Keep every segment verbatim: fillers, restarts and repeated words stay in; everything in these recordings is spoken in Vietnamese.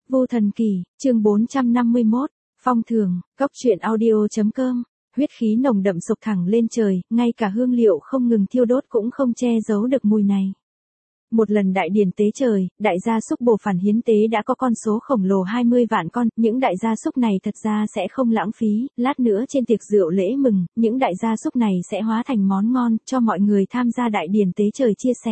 Vu Thần Kỳ, chương bốn trăm năm mươi mốt, Phong Thường, Cốc truyện audio.com, huyết khí nồng đậm sộc thẳng lên trời, ngay cả hương liệu không ngừng thiêu đốt cũng không che giấu được mùi này. Một lần đại điển tế trời, đại gia súc bồ phản hiến tế đã có con số khổng lồ hai mươi vạn con, những đại gia súc này thật ra sẽ không lãng phí, lát nữa trên tiệc rượu lễ mừng, những đại gia súc này sẽ hóa thành món ngon, cho mọi người tham gia đại điển tế trời chia sẻ.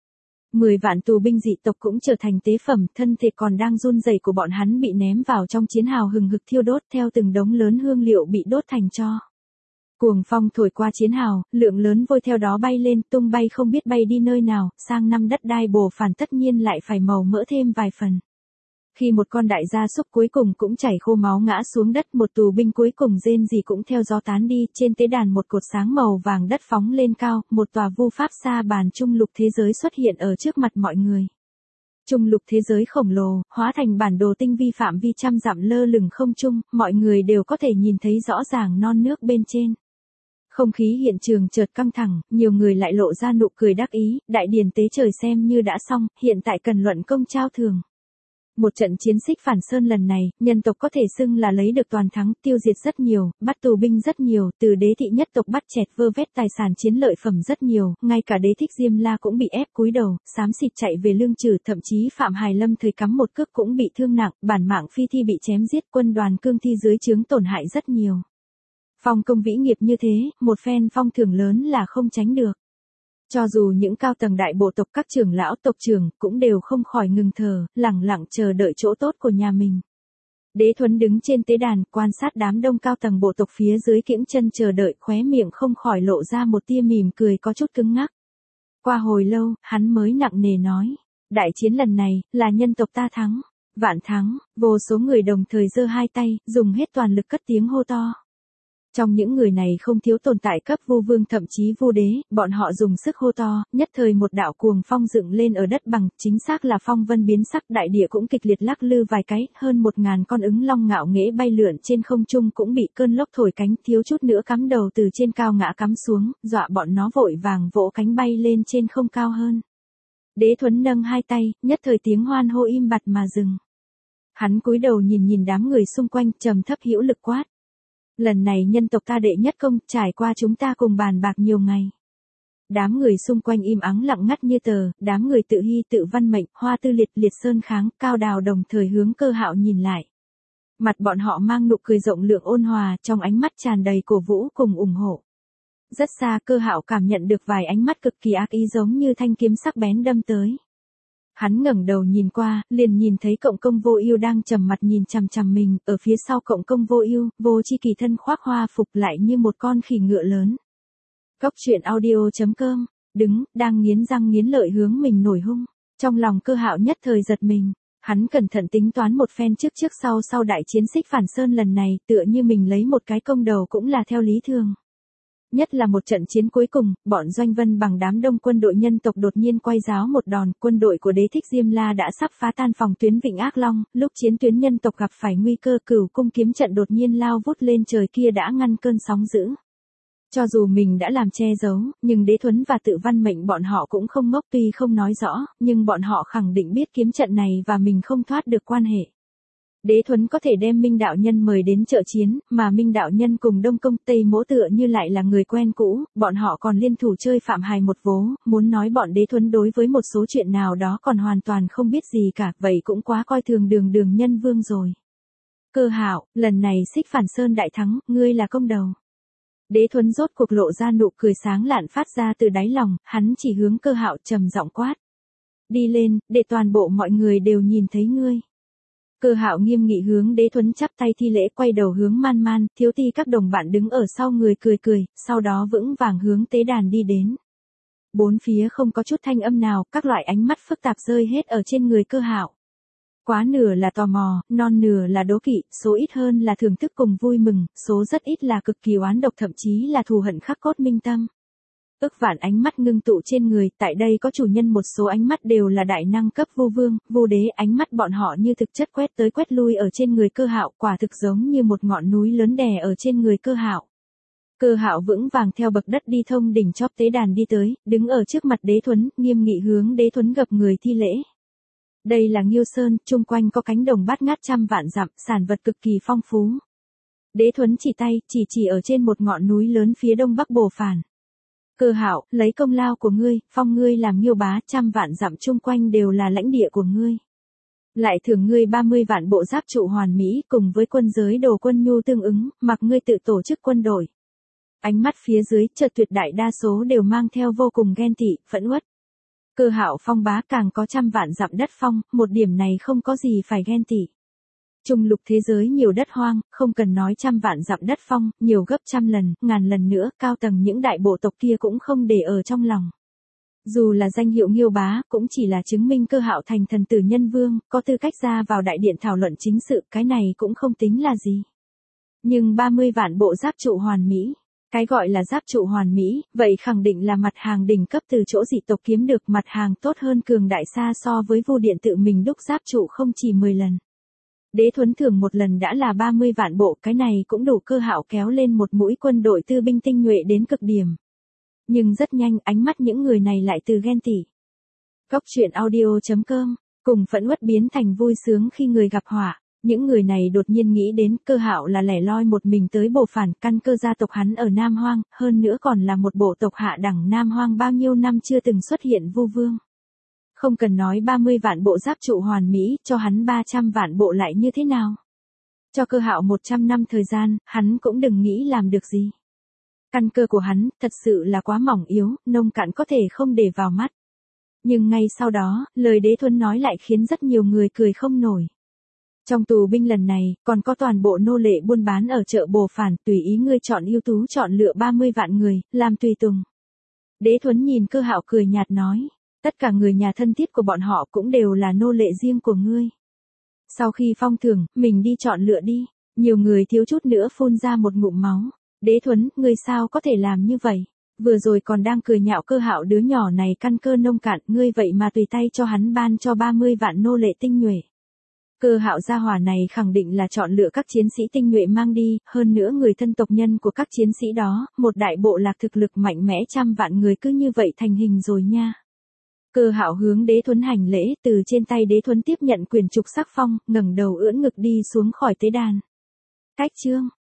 Mười vạn tù binh dị tộc cũng trở thành tế phẩm, thân thể còn đang run rẩy của bọn hắn bị ném vào trong chiến hào hừng hực thiêu đốt theo từng đống lớn hương liệu bị đốt thành tro. Cuồng phong thổi qua chiến hào, lượng lớn vôi theo đó bay lên, tung bay không biết bay đi nơi nào, sang năm đất đai bồ phản tất nhiên lại phải màu mỡ thêm vài phần. Khi một con đại gia súc cuối cùng cũng chảy khô máu ngã xuống đất, một tù binh cuối cùng rên rỉ cũng theo gió tán đi, trên tế đàn một cột sáng màu vàng đất phóng lên cao, một tòa vu pháp sa bàn trung lục thế giới xuất hiện ở trước mặt mọi người. Trung lục thế giới khổng lồ, hóa thành bản đồ tinh vi phạm vi trăm dặm lơ lửng không trung, mọi người đều có thể nhìn thấy rõ ràng non nước bên trên. Không khí hiện trường chợt căng thẳng, nhiều người lại lộ ra nụ cười đắc ý, đại điển tế trời xem như đã xong, hiện tại cần luận công trao thưởng. Một trận chiến xích Phản Sơn lần này, nhân tộc có thể xưng là lấy được toàn thắng, tiêu diệt rất nhiều, bắt tù binh rất nhiều, từ đế thị nhất tộc bắt chẹt vơ vét tài sản chiến lợi phẩm rất nhiều, ngay cả đế thích Diêm La cũng bị ép cúi đầu, xám xịt chạy về lương trừ, thậm chí Phạm Hài Lâm thời cắm một cước cũng bị thương nặng, bản mạng phi thi bị chém giết, quân đoàn cương thi dưới trướng tổn hại rất nhiều. Phong công vĩ nghiệp như thế, một phen phong thưởng lớn là không tránh được. Cho dù những cao tầng đại bộ tộc các trưởng lão tộc trưởng cũng đều không khỏi ngừng thở, lẳng lặng chờ đợi chỗ tốt của nhà mình. Đế Thuấn đứng trên tế đàn, quan sát đám đông cao tầng bộ tộc phía dưới kiễng chân chờ đợi, khóe miệng không khỏi lộ ra một tia mỉm cười có chút cứng ngắc. Qua hồi lâu, hắn mới nặng nề nói, đại chiến lần này, là nhân tộc ta thắng, vạn thắng, vô số người đồng thời giơ hai tay, dùng hết toàn lực cất tiếng hô to. Trong những người này không thiếu tồn tại cấp vu vương thậm chí vu đế, bọn họ dùng sức hô to, nhất thời một đạo cuồng phong dựng lên ở đất bằng, chính xác là phong vân biến sắc, đại địa cũng kịch liệt lắc lư vài cái, hơn một ngàn con ứng long ngạo nghễ bay lượn trên không trung cũng bị cơn lốc thổi cánh, thiếu chút nữa cắm đầu từ trên cao ngã cắm xuống, dọa bọn nó vội vàng vỗ cánh bay lên trên không cao hơn. Đế Thuấn nâng hai tay, nhất thời tiếng hoan hô im bặt mà dừng. Hắn cúi đầu nhìn nhìn đám người xung quanh, trầm thấp hữu lực quát. Lần này nhân tộc ta đệ nhất công, trải qua chúng ta cùng bàn bạc nhiều ngày. Đám người xung quanh im ắng lặng ngắt như tờ, đám người tự hy tự văn mệnh, Hoa Tư Liệt, Liệt Sơn Kháng, Cao Đào đồng thời hướng Cơ Hạo nhìn lại. Mặt bọn họ mang nụ cười rộng lượng ôn hòa, trong ánh mắt tràn đầy cổ vũ cùng ủng hộ. Rất xa Cơ Hạo cảm nhận được vài ánh mắt cực kỳ ác ý giống như thanh kiếm sắc bén đâm tới. Hắn ngẩng đầu nhìn qua, liền nhìn thấy Cộng Công Vô Ưu đang trầm mặt nhìn chằm chằm mình, ở phía sau Cộng Công Vô Ưu, Vô Chi Kỳ thân khoác hoa phục lại như một con khỉ ngựa lớn. Cốc truyện audio.com, đứng, đang nghiến răng nghiến lợi hướng mình nổi hung. Trong lòng Cơ Hạo nhất thời giật mình, hắn cẩn thận tính toán một phen trước trước sau sau đại chiến xích Phản Sơn lần này, tựa như mình lấy một cái công đầu cũng là theo lý thường. Nhất là một trận chiến cuối cùng, bọn Doanh Vân bằng đám đông quân đội nhân tộc đột nhiên quay giáo một đòn, quân đội của đế thích Diêm La đã sắp phá tan phòng tuyến Vịnh Ác Long, lúc chiến tuyến nhân tộc gặp phải nguy cơ, Cửu Cung kiếm trận đột nhiên lao vút lên trời kia đã ngăn cơn sóng dữ. Cho dù mình đã làm che giấu, nhưng Đế Thuấn và Tự Văn Mệnh bọn họ cũng không ngốc, tuy không nói rõ, nhưng bọn họ khẳng định biết kiếm trận này và mình không thoát được quan hệ. Đế Thuấn có thể đem Minh đạo nhân mời đến trợ chiến, mà Minh đạo nhân cùng Đông Công Tây Mỗ tựa như lại là người quen cũ, bọn họ còn liên thủ chơi Phạm Hài một vố, muốn nói bọn Đế Thuấn đối với một số chuyện nào đó còn hoàn toàn không biết gì cả, vậy cũng quá coi thường Đường Đường Nhân Vương rồi. Cơ Hạo, lần này xích Phản Sơn đại thắng, ngươi là công đầu. Đế Thuấn rốt cuộc lộ ra nụ cười sáng lạn phát ra từ đáy lòng, hắn chỉ hướng Cơ Hạo trầm giọng quát. Đi lên, để toàn bộ mọi người đều nhìn thấy ngươi. Cơ Hạo nghiêm nghị hướng Đế Thuấn chắp tay thi lễ, quay đầu hướng Man Man, Thiếu Ti các đồng bạn đứng ở sau người cười cười, sau đó vững vàng hướng tế đàn đi đến. Bốn phía không có chút thanh âm nào, các loại ánh mắt phức tạp rơi hết ở trên người Cơ Hạo. Quá nửa là tò mò, non nửa là đố kỵ, số ít hơn là thưởng thức cùng vui mừng, số rất ít là cực kỳ oán độc, thậm chí là thù hận khắc cốt minh tâm. Ức vạn ánh mắt ngưng tụ trên người, tại đây có chủ nhân một số ánh mắt đều là đại năng cấp vu vương, vu đế, ánh mắt bọn họ như thực chất quét tới quét lui ở trên người Cơ Hạo, quả thực giống như một ngọn núi lớn đè ở trên người Cơ Hạo. Cơ Hạo vững vàng theo bậc đất đi thông đỉnh chóp tế đàn đi tới, đứng ở trước mặt Đế Thuấn, nghiêm nghị hướng Đế Thuấn gập người thi lễ. Đây là Nghiêu Sơn, chung quanh có cánh đồng bát ngát trăm vạn dặm, sản vật cực kỳ phong phú. Đế Thuấn chỉ tay, chỉ chỉ ở trên một ngọn núi lớn phía đông bắc Bồ Phản. Cơ Hạo, lấy công lao của ngươi, phong ngươi làm Nghiêu bá, trăm vạn dặm chung quanh đều là lãnh địa của ngươi. Lại thưởng ngươi ba mươi vạn bộ giáp trụ hoàn mỹ, cùng với quân giới đồ quân nhu tương ứng, mặc ngươi tự tổ chức quân đội. Ánh mắt phía dưới, chợt tuyệt đại đa số đều mang theo vô cùng ghen tị, phẫn uất. Cơ Hạo phong bá càng có trăm vạn dặm đất phong, một điểm này không có gì phải ghen tị. Trung lục thế giới nhiều đất hoang, không cần nói trăm vạn dặm đất phong, nhiều gấp trăm lần, ngàn lần nữa, cao tầng những đại bộ tộc kia cũng không để ở trong lòng. Dù là danh hiệu Nghiêu bá, cũng chỉ là chứng minh Cơ Hạo thành thần tử nhân vương, có tư cách ra vào đại điện thảo luận chính sự, cái này cũng không tính là gì. Nhưng ba mươi vạn bộ giáp trụ hoàn mỹ, cái gọi là giáp trụ hoàn mỹ, vậy khẳng định là mặt hàng đỉnh cấp từ chỗ dị tộc kiếm được, mặt hàng tốt hơn cường đại xa so với Vu Điện tự mình đúc giáp trụ không chỉ mười lần. Đế Thuấn thưởng một lần đã là ba mươi vạn bộ, cái này cũng đủ Cơ Hạo kéo lên một mũi quân đội tư binh tinh nhuệ đến cực điểm. Nhưng rất nhanh, ánh mắt những người này lại từ ghen tị. Góc truyện audio chấm com, cùng phẫn uất biến thành vui sướng khi người gặp họa. Những người này đột nhiên nghĩ đến Cơ Hạo là lẻ loi một mình tới Bồ Phản, căn cơ gia tộc hắn ở Nam Hoang, hơn nữa còn là một bộ tộc hạ đẳng Nam Hoang bao nhiêu năm chưa từng xuất hiện Vu vương. Không cần nói ba mươi vạn bộ giáp trụ hoàn mỹ, cho hắn ba trăm vạn bộ lại như thế nào? Cho Cơ Hạo một trăm năm thời gian, hắn cũng đừng nghĩ làm được gì. Căn cơ của hắn, thật sự là quá mỏng yếu, nông cạn có thể không để vào mắt. Nhưng ngay sau đó, lời Đế Thuấn nói lại khiến rất nhiều người cười không nổi. Trong tù binh lần này, còn có toàn bộ nô lệ buôn bán ở chợ Bồ Phản, tùy ý ngươi chọn ưu tú chọn lựa ba mươi vạn người, làm tùy tùng. Đế Thuấn nhìn Cơ Hạo cười nhạt nói, tất cả người nhà thân thiết của bọn họ cũng đều là nô lệ riêng của ngươi. Sau khi phong thưởng, mình đi chọn lựa đi. Nhiều người thiếu chút nữa phun ra một ngụm máu. Đế Thuấn, ngươi sao có thể làm như vậy? Vừa rồi còn đang cười nhạo Cơ Hạo đứa nhỏ này căn cơ nông cạn, ngươi vậy mà tùy tay cho hắn ban cho ba mươi vạn nô lệ tinh nhuệ. Cơ Hạo gia hỏa này khẳng định là chọn lựa các chiến sĩ tinh nhuệ mang đi, hơn nữa người thân tộc nhân của các chiến sĩ đó, một đại bộ lạc thực lực mạnh mẽ trăm vạn người cứ như vậy thành hình rồi nha. Cơ Hạo hướng Đế Thuấn hành lễ, từ trên tay Đế Thuấn tiếp nhận quyền trục sắc phong, ngẩng đầu ưỡn ngực đi xuống khỏi tế đàn. Cách chương